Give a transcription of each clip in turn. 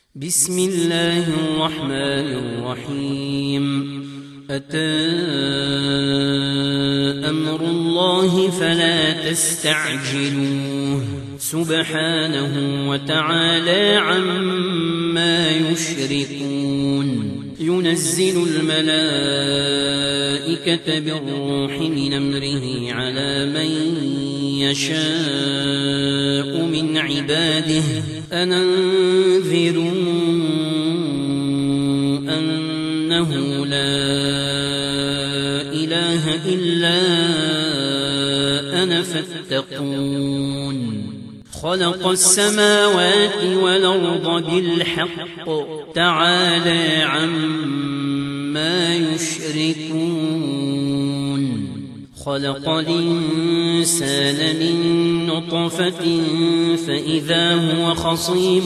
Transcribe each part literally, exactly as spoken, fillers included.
بسم الله الرحمن الرحيم. أتى أمر الله فلا تستعجلوه سبحانه وتعالى عما يشركون. ينزل الملائكة بالروح من أمره على من يشاء من عباده أن أنذروا أنه لا إله إلا أنا فاتقون. خلق السماوات والأرض بالحق تعالى عما يشركون. خلق الإنسان من نطفة فإذا هو خصيم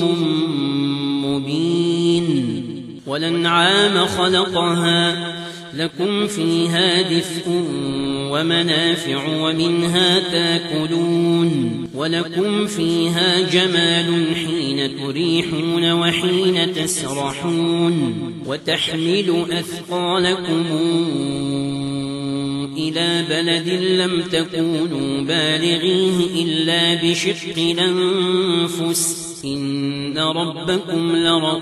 مبين. والأنعام خلقها لكم فيها دفء ومنافع ومنها تاكلون. ولكم فيها جمال حين تريحون وحين تسرحون. وتحمل أثقالكم إلى بلد لم تكونوا بالغيه إلا بشق الأنفس إن ربكم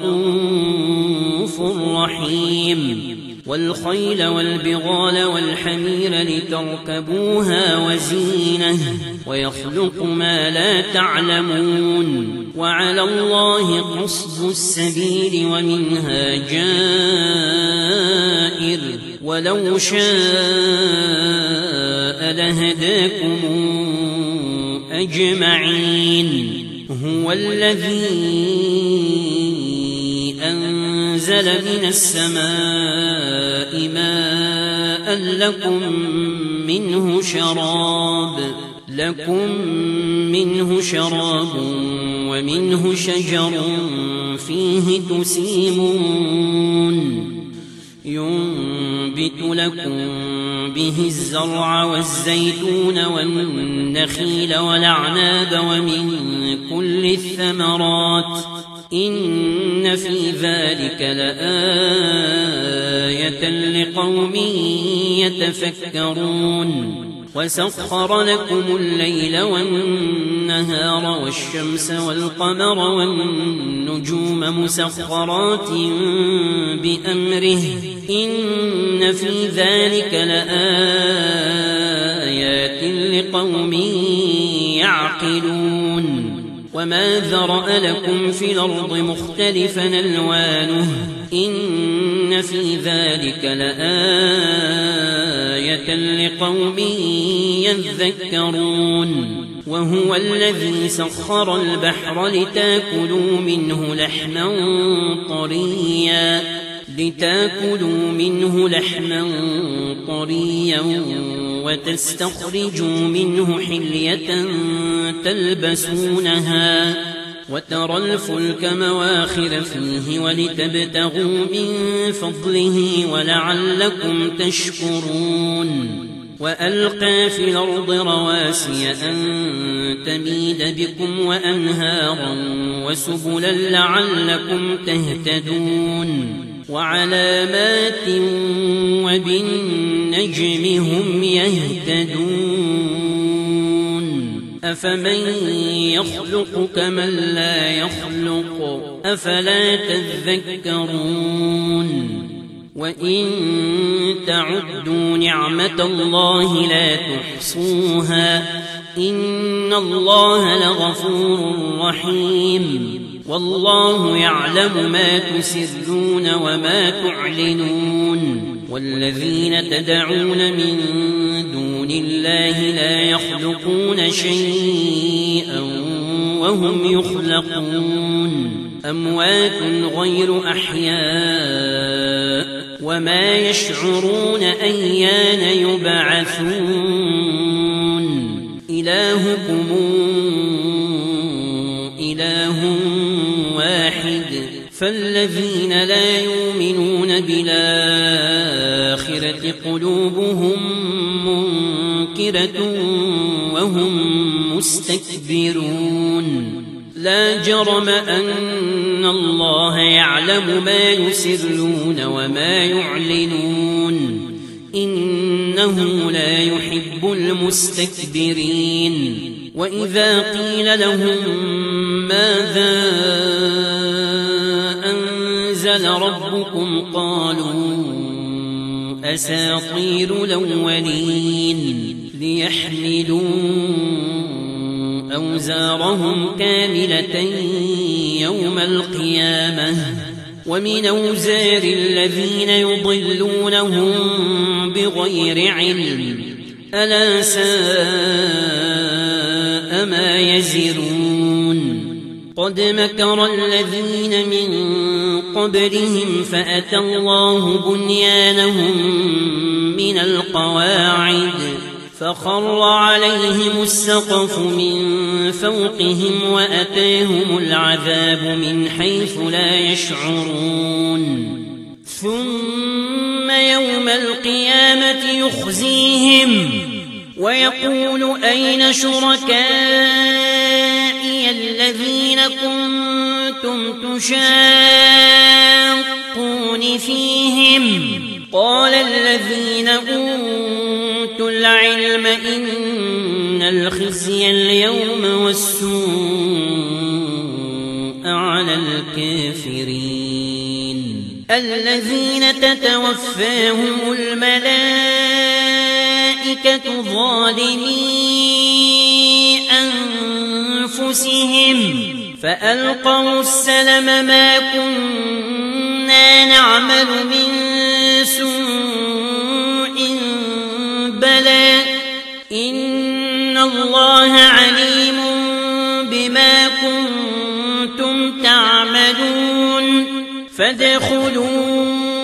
لرؤوف رحيم. والخيل والبغال والحمير لتركبوها وزينة ويخلق ما لا تعلمون. وعلى الله قصد السبيل ومنها جائر ولو شاء لهداكم أجمعين. هو الذي أنزل من السماء ماء لكم منه شراب لكم منه شراب ومنه شجر فيه تسيمون. ينبت لكم به الزرع والزيتون والنخيل والأعناب ومن كل الثمرات إن في ذلك لآية لقوم يتفكرون. وسخر لكم الليل والنهار والشمس والقمر والنجوم مسخرات بأمره إن في ذلك لآيات لقوم يعقلون. وما ذرأ لكم في الأرض مختلفا ألوانه إن في ذلك لآية لقوم يذكرون. وهو الذي سخر البحر لتاكلوا منه لحما طريا لتاكلوا منه لحما طريا وتستخرجوا منه حلية تلبسونها وترى الفلك مواخر فيه ولتبتغوا من فضله ولعلكم تشكرون. وألقى في الأرض رواسي أن تميد بكم وأنهارا وسبلا لعلكم تهتدون. وعلامات وبالنجم هم يهتدون. أفمن يخلق كمن لا يخلق أفلا تذكرون. وإن تعدوا نعمة الله لا تحصوها إن الله لغفور رحيم. والله يعلم ما تسرون وما تعلنون. والذين تدعون من دون الله لا يخلقون شيئا وهم يخلقون. أموات غير أحياء وما يشعرون أيان يبعثون. إلهكم إله واحد فالذين لا يؤمنون بالآخرة قلوبهم منكرة وهم مستكبرون. لا جرم أن الله يعلم ما يسرون وما يعلنون إنه لا يحب المستكبرين وإذا قيل لهم ماذا أنزل ربكم قالوا أساطير الأولين ليحملوا أوزارهم كاملة يوم القيامة ومن أوزار الذين يضلونهم بغير علم ألا ساء ما يزرون قد مكر الذين من قبلهم فأتى الله بنيانهم من القواعد فخر عليهم السقف من فوقهم وأتاهم العذاب من حيث لا يشعرون ثم يوم القيامة يخزيهم ويقول أين شركائي الذين كنتم تشاقون فيهم قال الذين أوتوا العلم إن الخزي اليوم والسوء على الكافرين الذين تتوفاهم الملائكة ظالمي أنفسهم فألقوا السلم ما كنا نعمل من سوء بلى إن الله عليم بما كنتم تعملون فادخلوا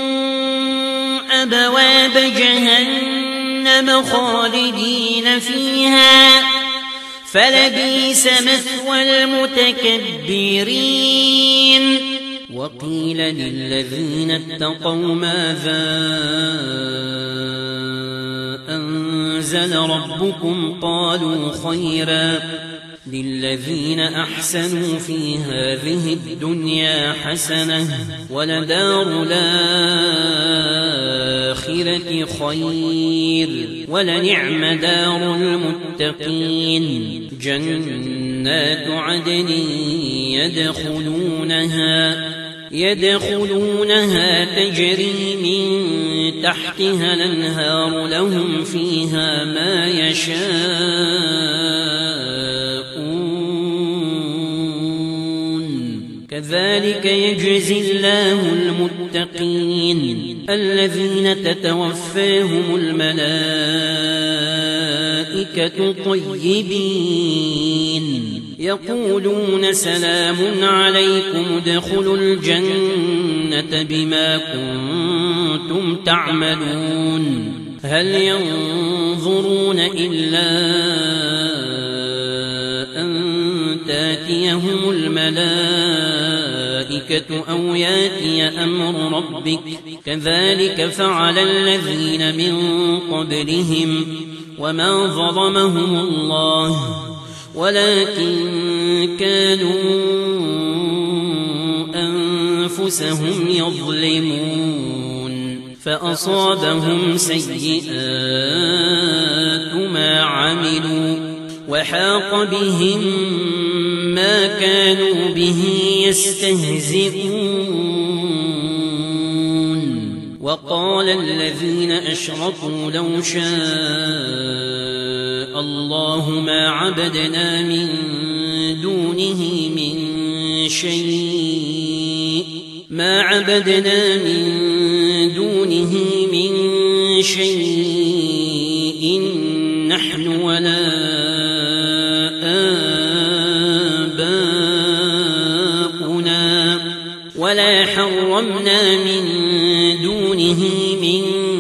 أبواب جهنم خالدين فيها فلبئس مثوى المتكبرين وقيل للذين اتقوا ماذا أنزل ربكم قالوا خيرا للذين أحسنوا في هذه الدنيا حسنة ولدار الآخرة خير ولنعم دار المتقين جنات عدن يدخلونها يدخلونها تجري من تحتها الأنهار لهم فيها ما يشاءون كذلك يجزي الله المتقين الذين تتوفاهم الملائكة طيبين يقولون سلام عليكم ادخلوا الجنة بما كنتم تعملون هل ينظرون إلا أن تاتيهم الملائكة أو ياتي أمر ربك كذلك فعل الذين من قبلهم وما ظلمهم الله ولكن كانوا أنفسهم يظلمون فأصابهم سيئات ما عملوا وحاق بهم ما كانوا به يستهزئون وقال الذين أشركوا لو شاء الله ما عبدنا من دونه من شيء ما عبدنا من دونه من شيء نحن ولا آباؤنا ولا حرمنا من دونه من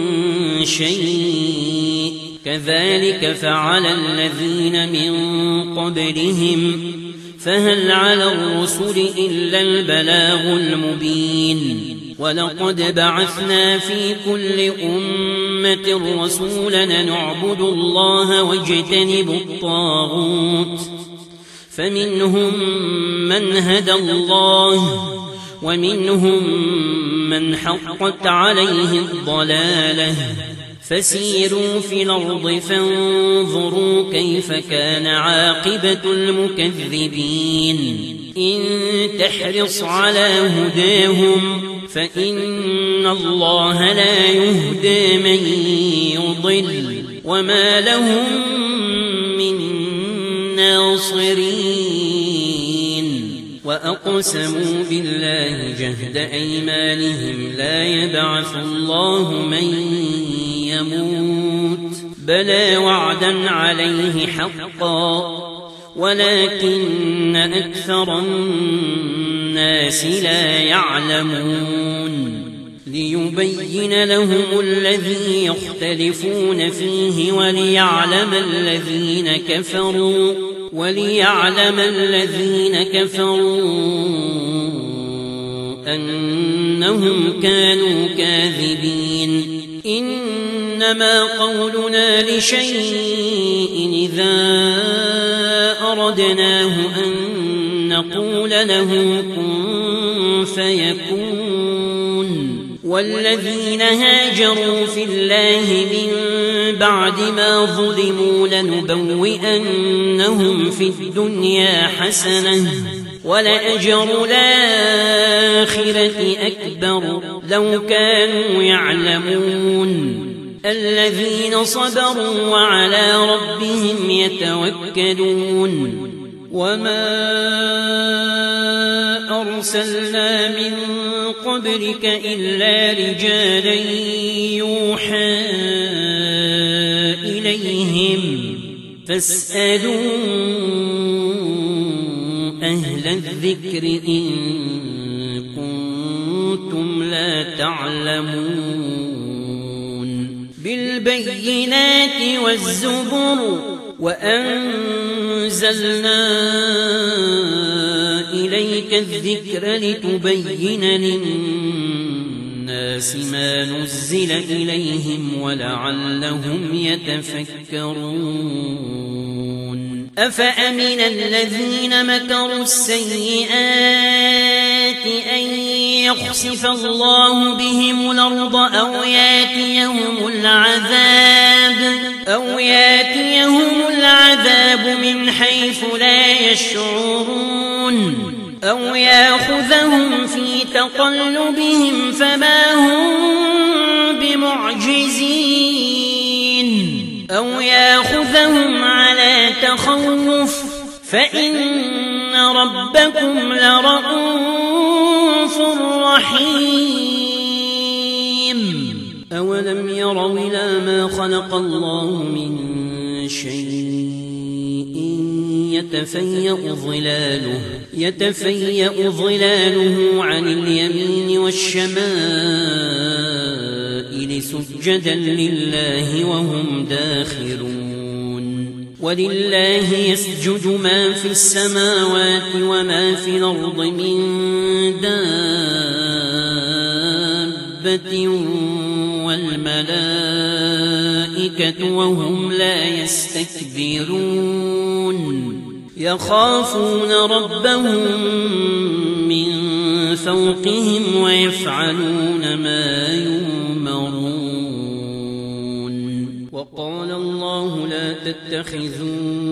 شيء كذلك فعل الذين من قبلهم فهل على الرسل إلا البلاغ المبين ولقد بعثنا في كل أمة رسولا نعبد الله واجتنب الطاغوت فمنهم من هدى الله ومنهم من حقت عليه الضلالة فسيروا في الأرض فانظروا كيف كان عاقبة المكذبين إن تحرص على هداهم فإن الله لا يهدي من يضل وما لهم من ناصرين وأقسموا بالله جهد أيمانهم لا يبعث الله من يموت بلى وعدا عليه حقا ولكن أكثر الناس لا يعلمون ليبين لهم الذي يختلفون فيه وليعلم الذين كفروا وليعلم الذين كفروا أنهم كانوا كاذبين إنما قولنا لشيء إذا أردناه أن نقول له كن فيكون والذين هاجروا في الله من بعد ما ظلموا لنبوئنهم في الدنيا حسنة ولأجر الآخرة أكبر لو كانوا يعلمون الذين صبروا وعلى ربهم يتوكلون وما أرسلنا من قبلك إلا رجالا يوحى إليهم فاسألوا أهل الذكر إن كنتم لا تعلمون بالبينات والزبر وأنزلنا إليك الذكر لتبين للناس ما نزل إليهم ولعلهم يتفكرون أفأمن الذين مكروا السيئات أن يخسف الله بهم الأرض أو ياتيهم العذاب أو ياتيهم العذاب من حيث لا يشعرون أو يأخذهم في تقلبهم فما هم بمعجزين أو يأخذهم على تخوف فإن ربكم لرءوف رحيم أولم يروا إلى ما خلق الله من شيء يتفيأ ظلاله يتفيأ ظلاله عن اليمين والشمائل سجدا لله وهم داخرون ولله يسجد ما في السماوات وما في الأرض من دابة والملائكة وهم لا يستكبرون يخافون ربهم من فوقهم ويفعلون ما يؤمرون وقال الله لا تتخذوا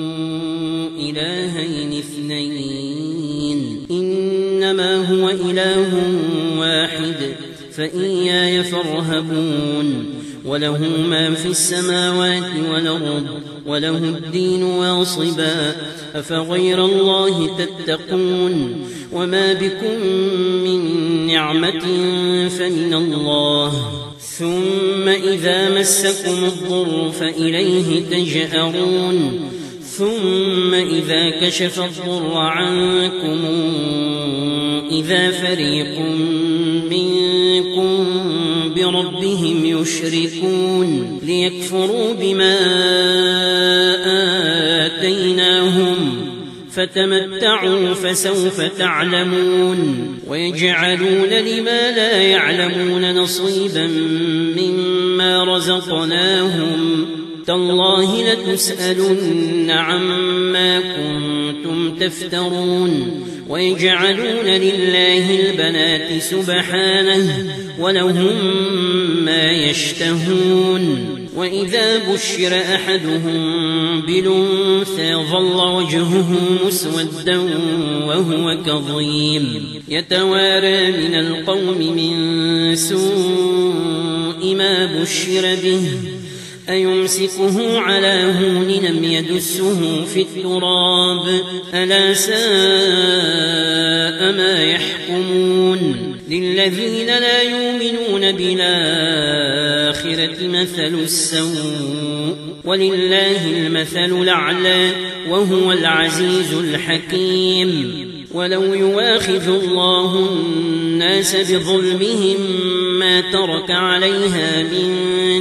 إلهين اثنين إنما هو إله واحد فإياي فارهبون وله ما في السماوات والأرض وله الدين واصبا أفغير الله تتقون وما بكم من نعمة فمن الله ثم إذا مسكم الضر فإليه تجأرون ثم إذا كشف الضر عنكم إذا فريق منكم بربهم يشركون ليكفروا بما آتيناهم فتمتعوا فسوف تعلمون ويجعلون لما لا يعلمون نصيبا مما رزقناهم تالله لتسألن عما كنتم تفترون ويجعلون لله البنات سبحانه ولهم ما يشتهون وإذا بشر أحدهم بالأنثى ظل وجهه مسودا وهو كظيم يتوارى من القوم من سوء ما بشر به أيمسكه على هون لم يدسه في التراب ألا ساء ما يحكمون للذين لا يؤمنون بالآخرة مثل السوء ولله المثل الأعلى وهو العزيز الحكيم ولو يواخذ الله الناس بظلمهم ما ترك عليها من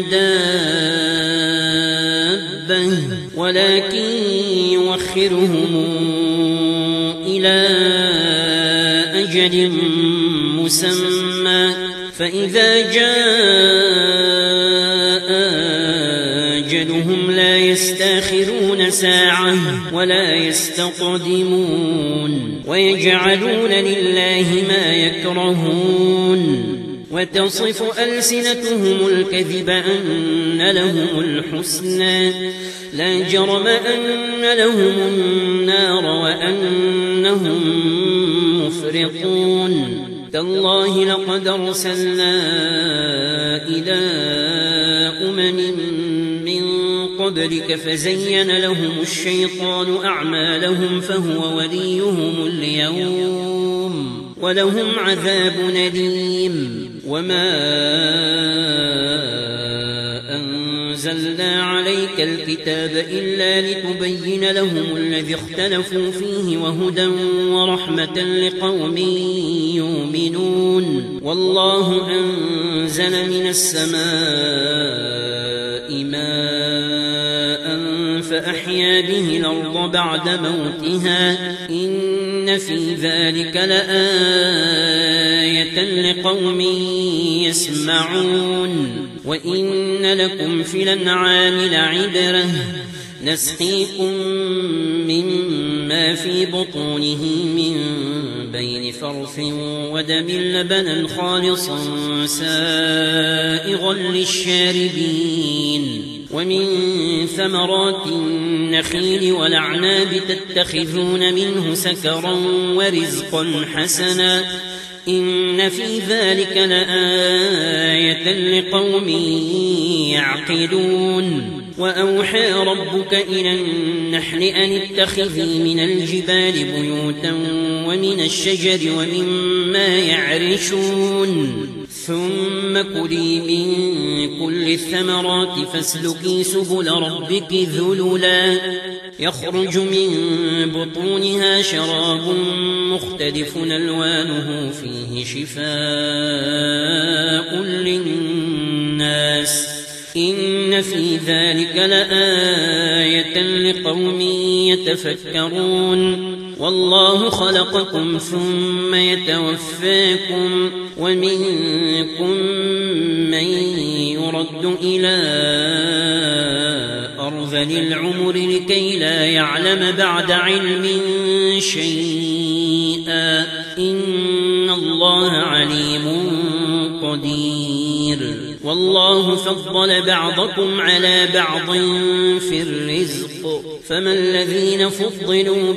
دابة ولكن يوخرهم إلى أجل مسمى فإذا جاء أجلهم لا يستاخرون ساعة ولا يستقدمون ويجعلون لله ما يكرهون وتصف ألسنتهم الكذب أن لهم الحسنى لا جرم أن لهم النار وأنهم مفرطون تالله لقد أرسلنا إلى أمم من قبلك فزين لهم الشيطان أعمالهم فهو وليهم اليوم ولهم عذاب أليم وما أنزلنا عليك الكتاب إلا لتبين لهم الذي اختلفوا فيه وهدى ورحمة لقوم يؤمنون والله أنزل من السماء ماء فأحيا به الأرض بعد موتها إن في ذلك لآية لقوم يسمعون وإن لكم في الأنعام لعبرة نسقيكم مما في بطونه من بين فرث ودم لبنا خالصا سائغا للشاربين ومن ثمرات النخيل والأعناب تتخذون منه سكرا ورزقا حسنا إن في ذلك لآية لقوم يعقلون وأوحى ربك إلى النحل أن اتخذي من الجبال بيوتا ومن الشجر ومما يعرشون ثم كلي من كل الثمرات فاسلكي سبل ربك ذللا يخرج من بطونها شراب مختلف ألوانه فيه شفاء للناس إن في ذلك لآية لقوم يتفكرون والله خلقكم ثم يتوفاكم ومنكم من يرد إلى أرذل العمر لكي لا يعلم بعد علم شيئا إن الله عليم قدير والله فضل بعضكم على بعض في الرزق فما الذين فضلوا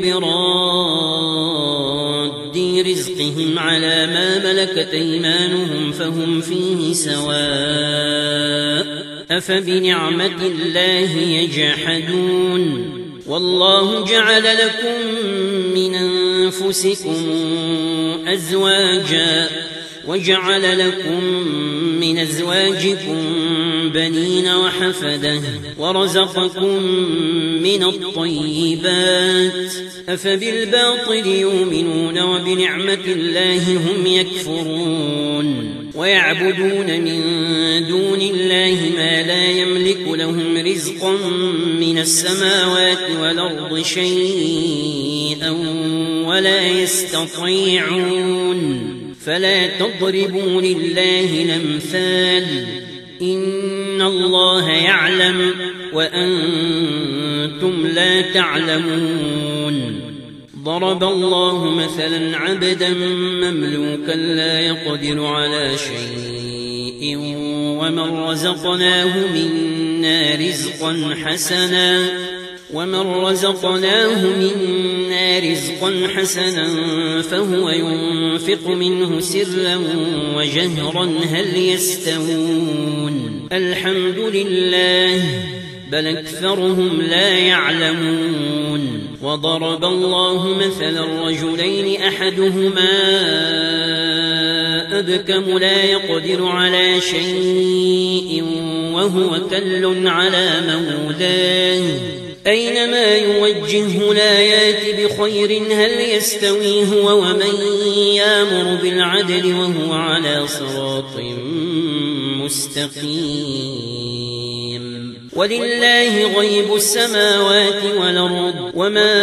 براد رزقهم على ما ملكت أيمانهم فهم فيه سواء أفبنعمة الله يجحدون والله جعل لكم من أنفسكم أزواجا وجعل لكم من أزواجكم بنين وحفدة ورزقكم من الطيبات أفبالباطل يؤمنون وبنعمة الله هم يكفرون ويعبدون من دون الله ما لا يملك لهم رزقا من السماوات والأرض شيئا ولا يستطيعون فلا تضربوا لله الأمثال إن الله يعلم وأنتم لا تعلمون ضرب الله مثلا عبدا مملوكا لا يقدر على شيء ومن رزقناه منا رزقا حسنا ومن رزقناه منا رزقا حسنا فهو ينفق منه سرا وجهرا هل يستوون الحمد لله بل أكثرهم لا يعلمون وضرب الله مثلا رجلين أحدهما أبكم لا يقدر على شيء وهو كل على مولاه أينما يوجهه لا يات بخير هل يستوي هو ومن يأمر بالعدل وهو على صراط مستقيم ولله غيب السماوات والأرض وما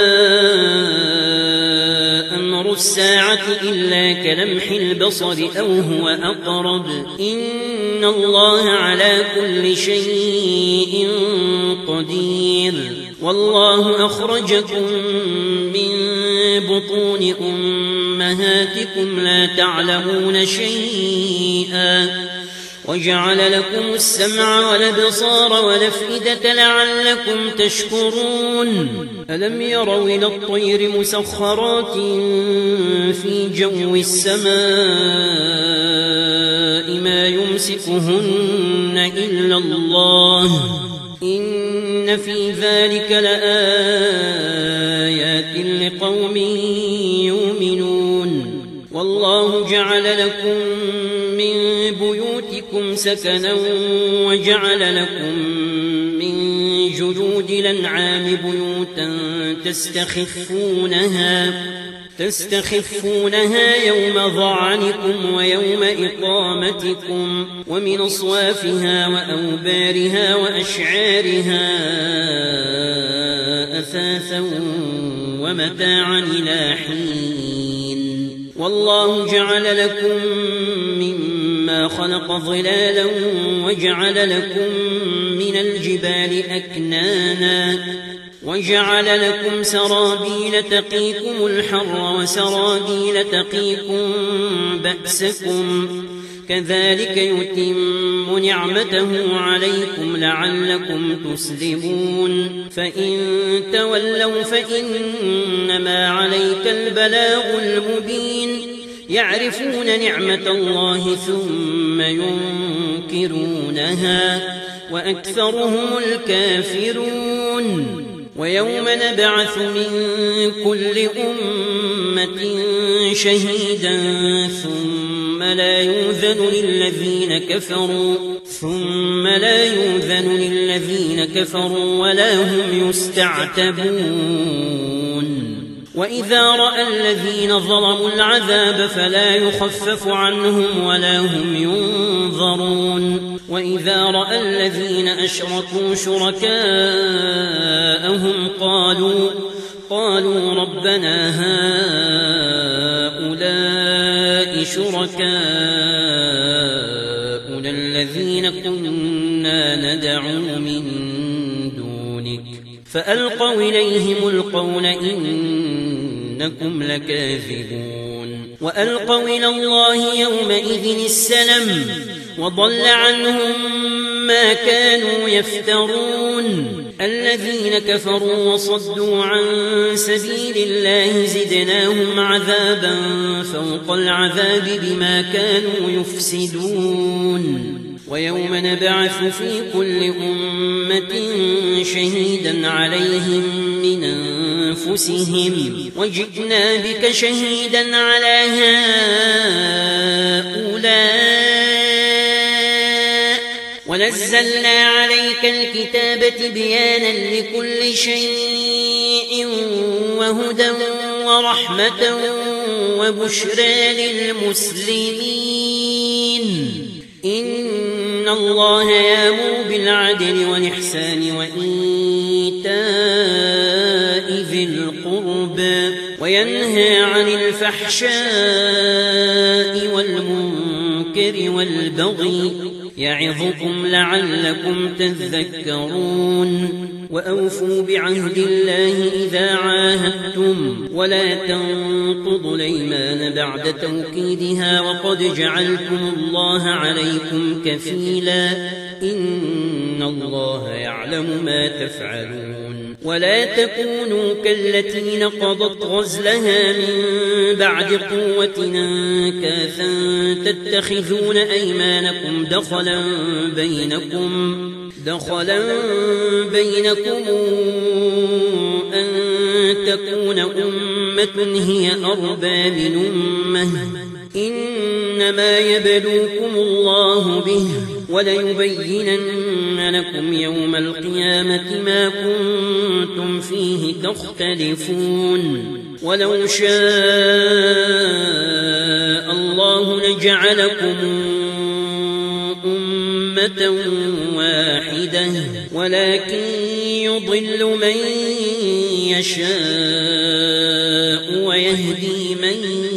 أمر الساعة إلا كلمح البصر أو هو أقرب إن الله على كل شيء قدير والله أخرجكم من بطون أمهاتكم لا تعلمون شيئا وجعل لكم السمع والأبصار والأفئدة لعلكم تشكرون ألم يروا إلى الطير مسخرات في جو السماء ما يمسكهن إلا الله إن في ذلك لآيات لقوم يؤمنون والله جعل لكم من بيوتكم سكنا وجعل لكم من جلود الأنعام بيوتا تستخفونها تستخفونها يوم ظعنكم ويوم إقامتكم ومن أصوافها وأوبارها وأشعارها أثاثا ومتاعا إلى حين والله جعل لكم مما خلق ظلالا وجعل لكم من الجبال أكنانا وجعل لكم سرابيل تقيكم الحر وسرابيل تقيكم بأسكم كذلك يتم نعمته عليكم لعلكم تسلمون فإن تولوا فإنما عليك البلاغ المبين يعرفون نعمة الله ثم ينكرونها وأكثرهم الكافرون ويوم نبعث من كل أمة شهيدا ثم لا يؤذن للذين كفروا ثم لا يؤذن للذين كفروا ولا هم يستعتبون وإذا رأى الذين ظلموا العذاب فلا يخفف عنهم ولا هم ينظرون وإذا رأى الذين أشركوا شركاءهم قالوا قالوا ربنا هؤلاء شركاؤنا الذين كنا ندعو من دونك فألقوا إليهم القول إنكم لكاذبون وألقوا إلى الله يومئذ السلم وضل عنهم ما كانوا يفترون الذين كفروا وصدوا عن سبيل الله زدناهم عذابا فوق العذاب بما كانوا يفسدون ويوم نبعث في كل أمة شهيدا عليهم من أنفسهم وجئنا بك شهيدا على هؤلاء ونزلنا عليك الكتاب تبيانا لكل شيء وهدى ورحمة وبشرى للمسلمين إن الله يأمر بالعدل والإحسان وإيتاء ذي القربى وينهى عن الفحشاء والمنكر المنكر والبغي يعظكم لعلكم تذكرون وأوفوا بعهد الله إذا عاهدتم ولا تنقضوا الأيمان بعد توكيدها وقد جعلتم الله عليكم كفيلا إن الله يعلم ما تفعلون ولا تكونوا كالتي نقضت غزلها من بعد قوة أنكاثا تتخذون أيمانكم دخلا بينكم دخلا بينكم أن تكون أمة هي أربى من أمة إنما يبلوكم الله به وليبينن لكم يوم القيامة ما كنتم فيه تختلفون ولو شاء الله لجعلكم أمة واحدة ولكن يضل من يشاء ويهدي من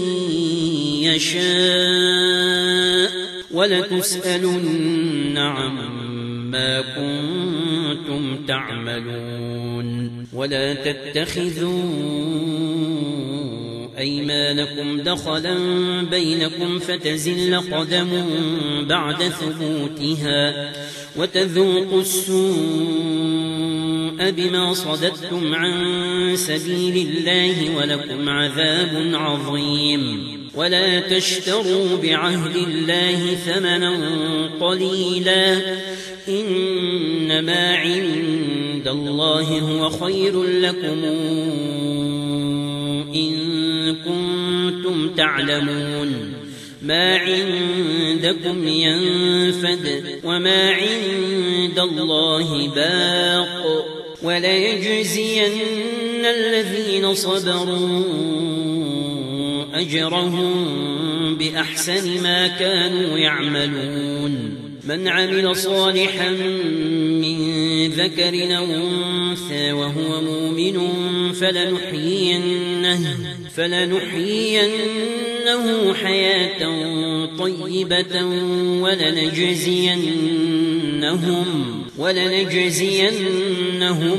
يشاء ولتسألن عما كنتم تعملون ولا تتخذوا أيمانكم دخلا بينكم فتزل قدم بعد ثبوتها وتذوقوا السوء بما صددتم عن سبيل الله ولكم عذاب عظيم ولا تشتروا بعهد الله ثمنا قليلا إنما عند الله هو خير لكم إن كنتم تعلمون ما عندكم ينفد وما عند الله باق وليجزين الذين صبروا أجرهم بأحسن ما كانوا يعملون من عمل صالحا من ذكر أو أنثى وهو مؤمن فلنحيينه, فلنحيينه حياة طيبة ولنجزينهم, ولنجزينهم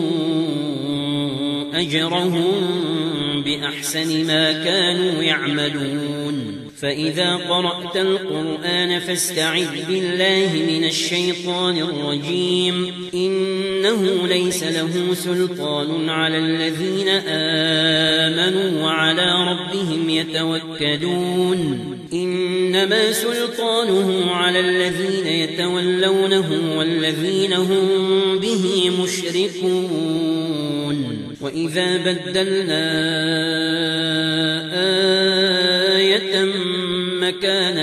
أجرهم بأحسن ما كانوا يعملون فإذا قرأت القرآن فاستعذ بالله من الشيطان الرجيم إنه ليس له سلطان على الذين آمنوا وعلى ربهم يتوكلون إنما سلطانه على الذين يتولونه والذين هم به مشركون وإذا بدلنا آية مكان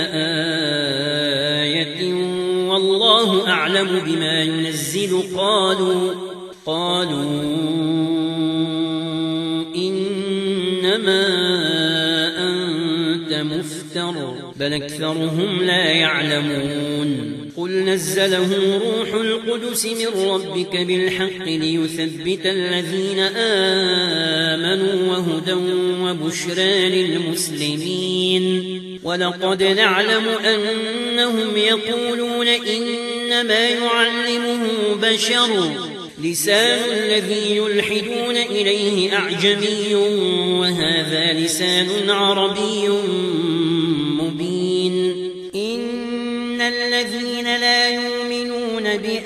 آية والله أعلم بما ينزل قالوا قالوا إنما أنت مفتر بل أكثرهم لا يعلمون قل نزله روح القدس من ربك بالحق ليثبت الذين آمنوا وهدى وبشرى للمسلمين ولقد نعلم أنهم يقولون إنما يعلمه بشر لسان الذي يلحدون إليه أعجمي وهذا لسان عربي مبين إن الذين لا يؤمنون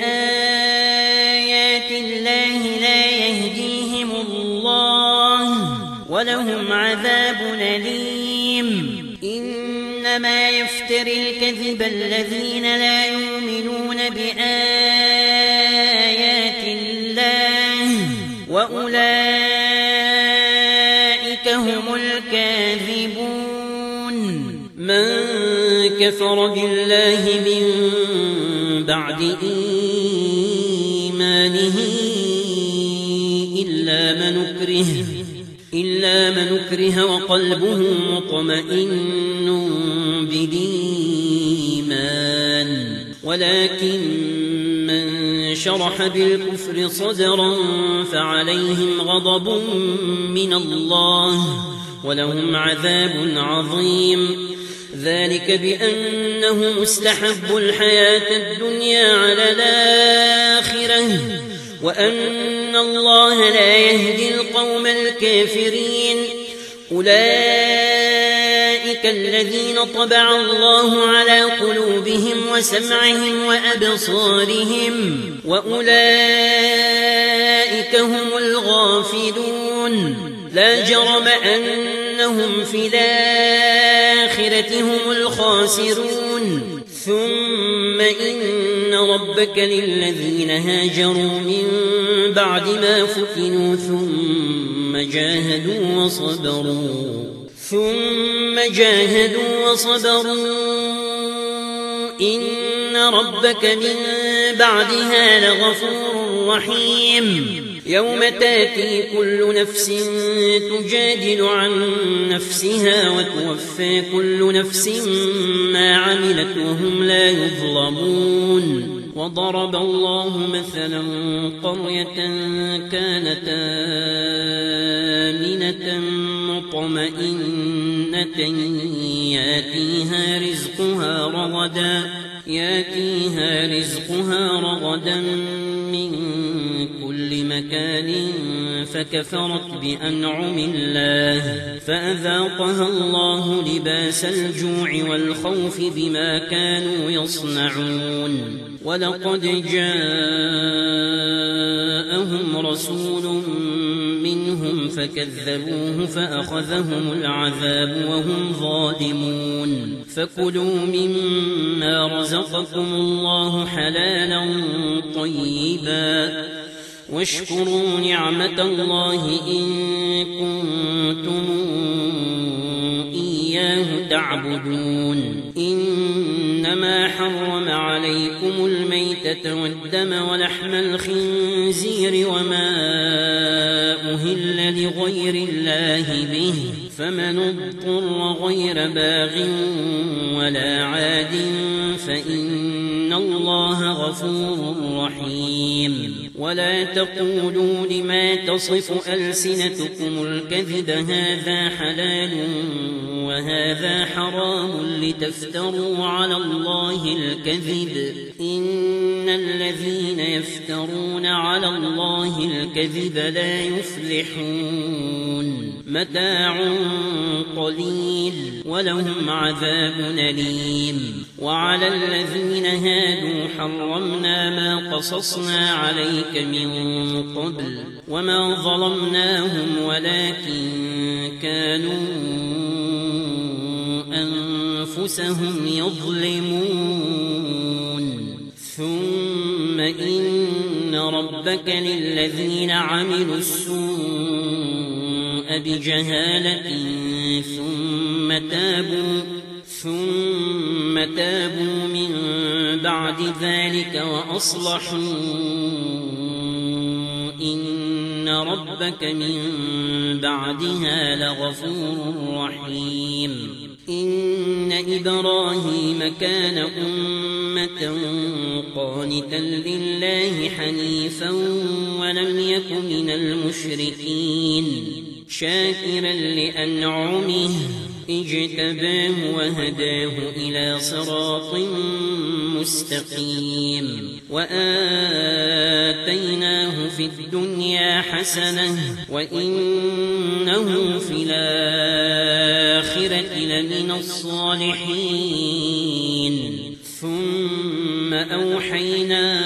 بآيات الله لا يهديهم الله ولهم عذاب أليم إنما يفتري الكذب الذين لا يؤمنون بآيات الله وأولئك هم الكاذبون من كفر بالله من بعد إيمانه إلا من أكره إلا من أكره وقلبه مطمئن بالإيمان ولكن من شرح بالكفر صدرا فعليهم غضب من الله ولهم عذاب عظيم ذلك بأنه مستحب الحياة الدنيا على الآخرة وأن الله لا يهدي القوم الكافرين أولئك الذين طبع الله على قلوبهم وسمعهم وأبصارهم وأولئك هم الغافلون لا جرم أنهم في الآخرة هم الخاسرون ثم إن ربك للذين هاجروا من بعد ما فتنوا ثم جاهدوا وصبروا ثم جاهدوا وصبروا إن ربك من بعدها لغفور رحيم يوم تاتي كل نفس تجادل عن نفسها وتوفى كل نفس ما عملت وهم لا يظلمون وضرب الله مثلا قرية كانت آمنة مطمئنة ياتيها رزقها رغدا ياتيها رزقها رغدا من كل مكان فكفرت بأنعم الله فأذاقها الله لباس الجوع والخوف بما كانوا يصنعون ولقد جاءهم رسول منهم فكذبوه فأخذهم العذاب وهم ظالمون فكلوا مما رزقكم الله حلالا طيبا واشكروا نعمة الله إن كنتم إياه تعبدون إنما حرم عليكم الميتة والدم ولحم الخنزير وما أهل لغير الله به فمن اضطر غير باغ ولا عاد فإن الله غفور رحيم ولا تقولوا لما تصف ألسنتكم الكذب هذا حلال وهذا حرام لتفتروا على الله الكذب إن الذين يفترون على الله الكذب لا يفلحون متاع قليل ولهم عذاب أليم وعلى الذين هادوا حرمنا ما قصصنا عليك من قبل وما ظلمناهم ولكن كانوا أنفسهم يظلمون ثم إن ربك للذين عملوا السوء بجهالة ثم تابوا ثم تابوا من بعد ذلك وأصلحوا إن ربك من بعدها لغفور رحيم إن إبراهيم كان أمة قانتا لله حنيفا ولم يك من المشركين شاكرا لأنعمه اجتباه وهداه إلى صراط مستقيم وآتيناه في الدنيا حسنة وإنه في الآخرة لمن الصالحين ثم أوحينا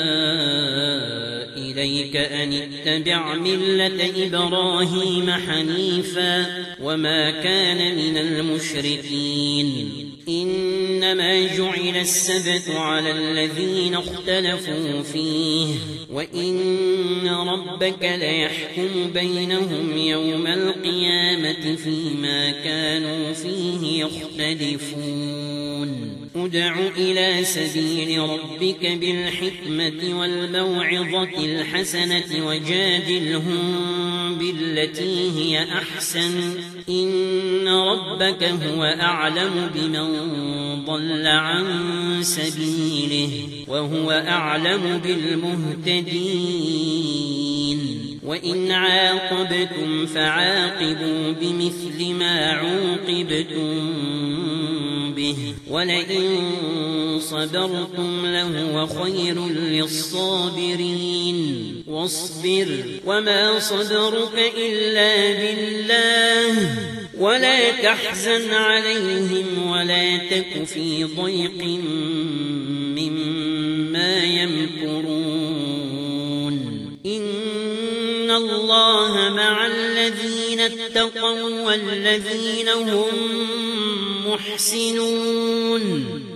إليك أن اتبع ملة إبراهيم حنيفا وما كان من المشركين إنما جعل السبت على الذين اختلفوا فيه وإن ربك ليحكم بينهم يوم القيامة فيما كانوا فيه يختلفون ادع إلى سبيل ربك بالحكمة والموعظة الحسنة وجادلهم بالتي هي أحسن إن ربك هو أعلم بمن ضل عن سبيله وهو أعلم بالمهتدين وإن عاقبتم فعاقبوا بمثل ما عوقبتم به ولئن صبرتم لهو خير للصابرين واصبر وما صبرك إلا بالله ولا تحزن عليهم ولا تك في ضيق مما يمكرون إن الله مع الذين اتقوا والذين هم محسنون